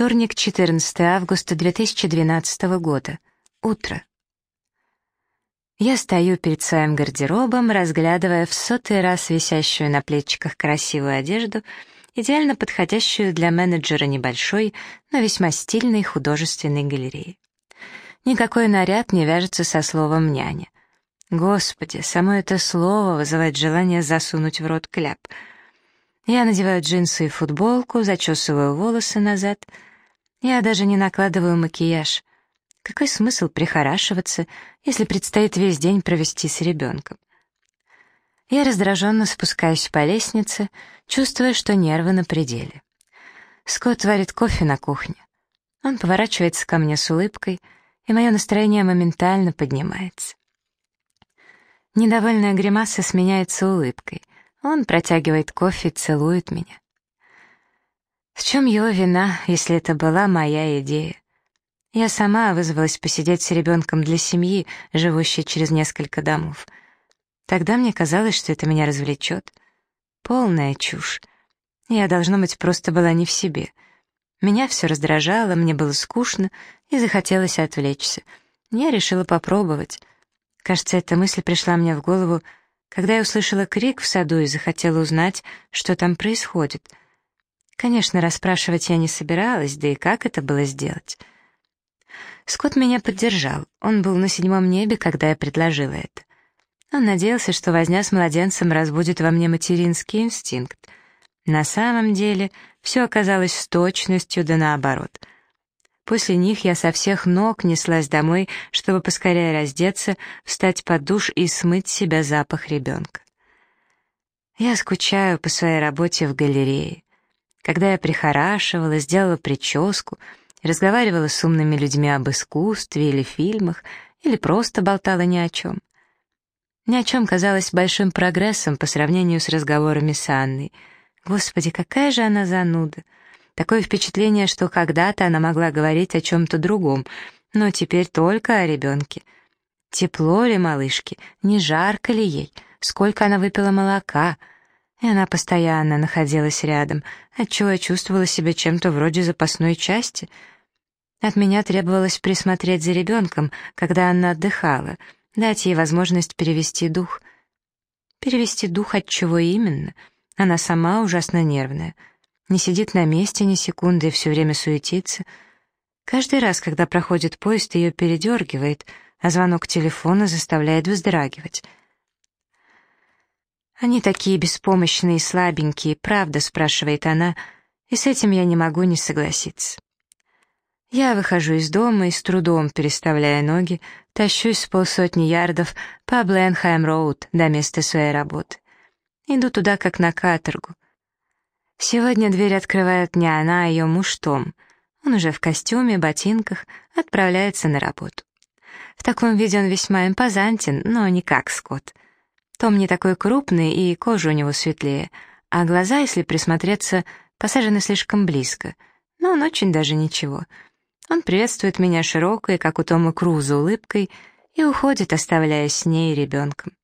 Вторник, 14 августа 2012 года. Утро. Я стою перед своим гардеробом, разглядывая в сотый раз висящую на плечиках красивую одежду, идеально подходящую для менеджера небольшой, но весьма стильной художественной галереи. Никакой наряд не вяжется со словом «няня». Господи, само это слово вызывает желание засунуть в рот кляп. Я надеваю джинсы и футболку, зачесываю волосы назад. Я даже не накладываю макияж. Какой смысл прихорашиваться, если предстоит весь день провести с ребенком? Я раздраженно спускаюсь по лестнице, чувствуя, что нервы на пределе. Скотт варит кофе на кухне. Он поворачивается ко мне с улыбкой, и мое настроение моментально поднимается. Недовольная гримаса сменяется улыбкой. Он протягивает кофе и целует меня. В чем его вина, если это была моя идея? Я сама вызвалась посидеть с ребенком для семьи, живущей через несколько домов. Тогда мне казалось, что это меня развлечет. Полная чушь. Я, должно быть, просто была не в себе. Меня все раздражало, мне было скучно и захотелось отвлечься. Я решила попробовать. Кажется, эта мысль пришла мне в голову, когда я услышала крик в саду и захотела узнать, что там происходит. Конечно, расспрашивать я не собиралась, да и как это было сделать? Скотт меня поддержал. Он был на 7-м небе, когда я предложила это. Он надеялся, что возня с младенцем разбудит во мне материнский инстинкт. На самом деле все оказалось с точностью да наоборот. После них я со всех ног неслась домой, чтобы поскорее раздеться, встать под душ и смыть с себя запах ребенка. Я скучаю по своей работе в галерее. Когда я прихорашивала, сделала прическу, разговаривала с умными людьми об искусстве или фильмах, или просто болтала ни о чем. Ни о чем казалось большим прогрессом по сравнению с разговорами с Анной. Господи, какая же она зануда! Такое впечатление, что когда-то она могла говорить о чем-то другом, но теперь только о ребенке. Тепло ли малышке, не жарко ли ей, сколько она выпила молока. И она постоянно находилась рядом, отчего я чувствовала себя чем-то вроде запасной части. От меня требовалось присмотреть за ребенком, когда она отдыхала, дать ей возможность перевести дух. Перевести дух от чего именно? Она сама ужасно нервная. Не сидит на месте ни секунды и все время суетится. Каждый раз, когда проходит поезд, ее передергивает, а звонок телефона заставляет вздрагивать. «Они такие беспомощные и слабенькие, правда?» — спрашивает она, и с этим я не могу не согласиться. Я выхожу из дома и с трудом, переставляя ноги, тащусь с 50 ярдов по Бленхайм-роуд до места своей работы. Иду туда, как на каторгу. Сегодня дверь открывает не она, а ее муж Том. Он уже в костюме, ботинках, отправляется на работу. В таком виде он весьма импозантен, но не как Скотт. Том не такой крупный, и кожа у него светлее, а глаза, если присмотреться, посажены слишком близко, но он очень даже ничего. Он приветствует меня широкой, как у Тома Круза, улыбкой и уходит, оставляя с ней и ребенком.